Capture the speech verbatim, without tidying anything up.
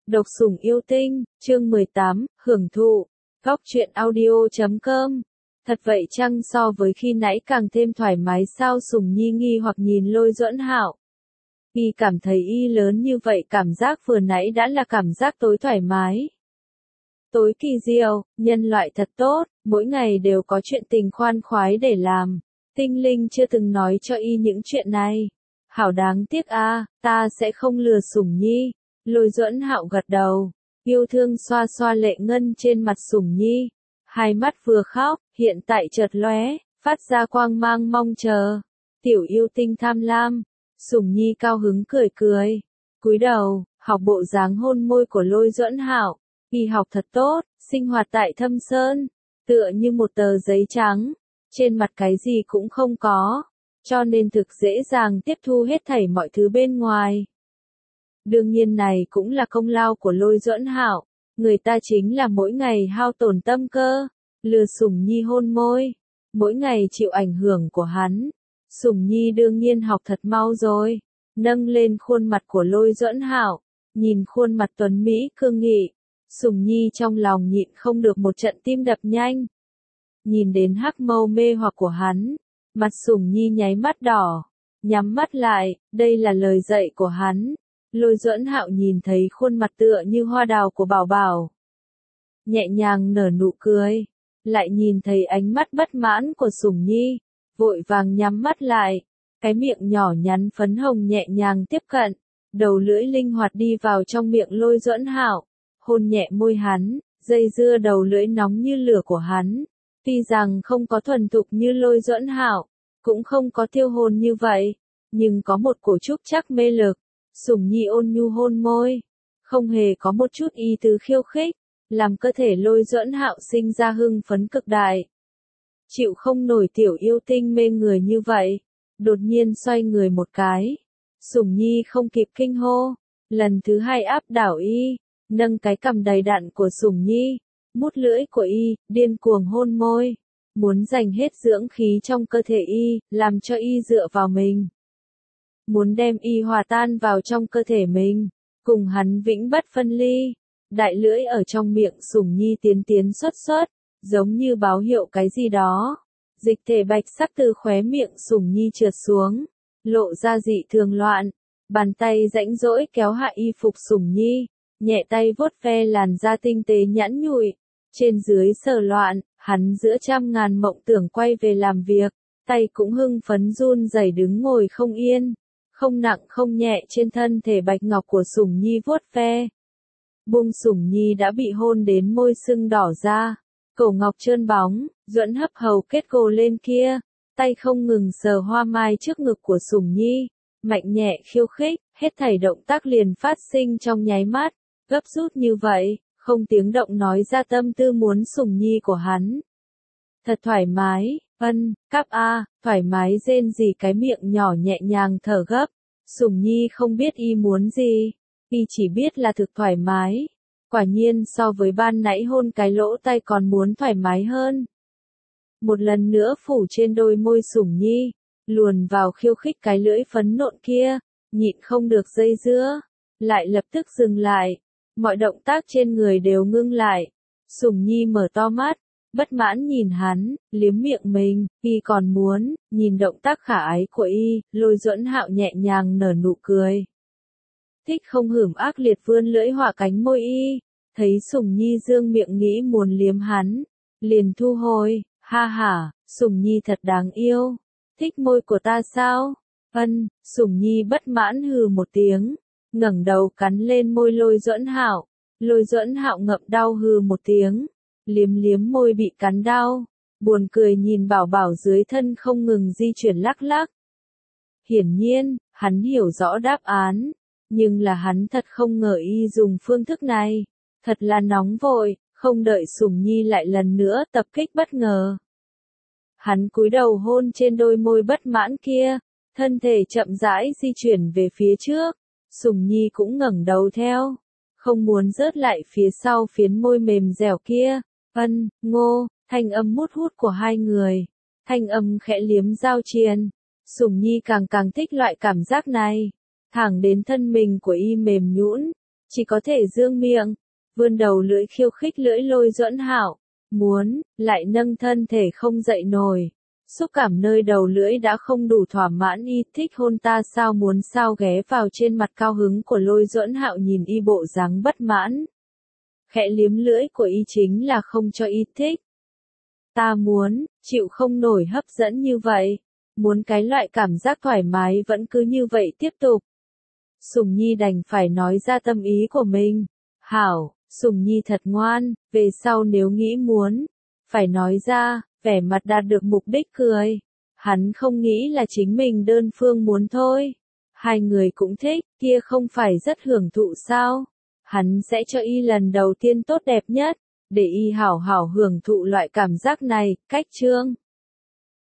Độc sủng yêu tinh, chương mười tám, hưởng thụ. Góc truyện audio chấm com. Thật vậy chăng, so với khi nãy càng thêm thoải mái sao? Sủng Nhi nghi hoặc nhìn Lôi Duẫn Hạo. Y cảm thấy y lớn như vậy, cảm giác vừa nãy đã là cảm giác tối thoải mái. Tối kỳ diệu, nhân loại thật tốt, mỗi ngày đều có chuyện tình khoan khoái để làm. Tinh linh chưa từng nói cho y những chuyện này. Hảo đáng tiếc a, ta sẽ không lừa Sủng Nhi. Lôi Duẫn Hạo gật đầu, yêu thương xoa xoa lệ ngân trên mặt Sủng Nhi. Hai mắt vừa khóc, hiện tại chợt lóe, phát ra quang mang mong chờ. Tiểu yêu tinh tham lam. Sủng Nhi cao hứng cười cười, cúi đầu, học bộ dáng hôn môi của Lôi Duẫn Hạo. Y học thật tốt, sinh hoạt tại Thâm Sơn, tựa như một tờ giấy trắng, trên mặt cái gì cũng không có, cho nên thực dễ dàng tiếp thu hết thảy mọi thứ bên ngoài. Đương nhiên này cũng là công lao của Lôi Duẫn Hạo, người ta chính là mỗi ngày hao tổn tâm cơ, lừa Sủng Nhi hôn môi, mỗi ngày chịu ảnh hưởng của hắn. Sủng Nhi đương nhiên học thật mau rồi, nâng lên khuôn mặt của Lôi Duẫn Hạo, nhìn khuôn mặt tuấn mỹ cương nghị, Sủng Nhi trong lòng nhịn không được một trận tim đập nhanh. Nhìn đến hắc mâu mê hoặc của hắn, mặt Sủng Nhi nháy mắt đỏ, nhắm mắt lại, đây là lời dạy của hắn. Lôi Duẫn Hạo nhìn thấy khuôn mặt tựa như hoa đào của Bảo Bảo, nhẹ nhàng nở nụ cười, lại nhìn thấy ánh mắt bất mãn của Sủng Nhi, vội vàng nhắm mắt lại, cái miệng nhỏ nhắn phấn hồng nhẹ nhàng tiếp cận, đầu lưỡi linh hoạt đi vào trong miệng Lôi Duẫn Hạo, hôn nhẹ môi hắn, dây dưa đầu lưỡi nóng như lửa của hắn. Tuy rằng không có thuần thục như Lôi Duẫn Hạo, cũng không có tiêu hồn như vậy, nhưng có một cổ trúc chắc mê lực. Sủng Nhi ôn nhu hôn môi, không hề có một chút ý tứ khiêu khích, làm cơ thể Lôi Duẫn Hạo sinh ra hưng phấn cực đại. Chịu không nổi tiểu yêu tinh mê người như vậy, đột nhiên xoay người một cái. Sủng Nhi không kịp kinh hô, lần thứ hai áp đảo y, nâng cái cằm đầy đặn của Sủng Nhi, mút lưỡi của y, điên cuồng hôn môi, muốn dành hết dưỡng khí trong cơ thể y, làm cho y dựa vào mình. Muốn đem y hòa tan vào trong cơ thể mình, cùng hắn vĩnh bất phân ly. Đại lưỡi ở trong miệng Sủng Nhi tiến tiến xuất xuất, giống như báo hiệu cái gì đó. Dịch thể bạch sắc từ khóe miệng Sủng Nhi trượt xuống, lộ ra dị thường loạn. Bàn tay rãnh rỗi kéo hạ y phục Sủng Nhi, nhẹ tay vuốt ve làn da tinh tế nhẵn nhụi. Trên dưới sờ loạn, hắn giữa trăm ngàn mộng tưởng quay về làm việc, tay cũng hưng phấn run rẩy đứng ngồi không yên. Không nặng không nhẹ trên thân thể bạch ngọc của Sủng Nhi vuốt ve. Bung Sủng Nhi đã bị hôn đến môi sưng đỏ ra, cổ ngọc trơn bóng, Duẫn hấp hầu kết gồ lên kia, tay không ngừng sờ hoa mai trước ngực của Sủng Nhi, mạnh nhẹ khiêu khích, hết thảy động tác liền phát sinh trong nháy mắt, gấp rút như vậy, không tiếng động nói ra tâm tư muốn Sủng Nhi của hắn. Thật thoải mái, ân, cáp a, thoải mái rên rỉ cái miệng nhỏ nhẹ nhàng thở gấp. Sủng Nhi không biết y muốn gì, y chỉ biết là thực thoải mái. Quả nhiên so với ban nãy hôn cái lỗ tai còn muốn thoải mái hơn. Một lần nữa phủ trên đôi môi Sủng Nhi, luồn vào khiêu khích cái lưỡi phấn nộn kia, nhịn không được dây dưa, lại lập tức dừng lại. Mọi động tác trên người đều ngưng lại. Sủng Nhi mở to mắt, bất mãn nhìn hắn, liếm miệng mình, y còn muốn, nhìn động tác khả ái của y, Lôi Duẫn Hạo nhẹ nhàng nở nụ cười. Thích không hửm ác liệt vươn lưỡi họa cánh môi y, thấy Sủng Nhi dương miệng nghĩ muốn liếm hắn, liền thu hồi, ha hả, Sủng Nhi thật đáng yêu, thích môi của ta sao? Ân, Sủng Nhi bất mãn hừ một tiếng, ngẩng đầu cắn lên môi Lôi Duẫn Hạo, Lôi Duẫn Hạo ngậm đau hừ một tiếng. Liếm liếm môi bị cắn đau, buồn cười nhìn Bảo Bảo dưới thân không ngừng di chuyển lắc lắc. Hiển nhiên, hắn hiểu rõ đáp án, nhưng là hắn thật không ngờ y dùng phương thức này, thật là nóng vội, không đợi Sủng Nhi lại lần nữa tập kích bất ngờ. Hắn cúi đầu hôn trên đôi môi bất mãn kia, thân thể chậm rãi di chuyển về phía trước, Sủng Nhi cũng ngẩng đầu theo, không muốn rớt lại phía sau phiến môi mềm dẻo kia. Ân, ngô, thanh âm mút hút của hai người, thanh âm khẽ liếm giao triền. Sủng Nhi càng càng thích loại cảm giác này, thẳng đến thân mình của y mềm nhũn, chỉ có thể dương miệng, vươn đầu lưỡi khiêu khích lưỡi Lôi Duẫn Hạo, muốn, lại nâng thân thể không dậy nổi. Xúc cảm nơi đầu lưỡi đã không đủ thỏa mãn y, thích hôn ta sao muốn sao ghé vào trên mặt cao hứng của Lôi Duẫn Hạo nhìn y bộ dáng bất mãn. Khẽ liếm lưỡi của y chính là không cho y thích. Ta muốn, chịu không nổi hấp dẫn như vậy. Muốn cái loại cảm giác thoải mái vẫn cứ như vậy tiếp tục. Sùng Nhi đành phải nói ra tâm ý của mình. Hảo, Sùng Nhi thật ngoan, về sau nếu nghĩ muốn, phải nói ra, vẻ mặt đạt được mục đích cười. Hắn không nghĩ là chính mình đơn phương muốn thôi. Hai người cũng thích, kia không phải rất hưởng thụ sao? Hắn sẽ cho y lần đầu tiên tốt đẹp nhất, để y hảo hảo hưởng thụ loại cảm giác này, cách chương.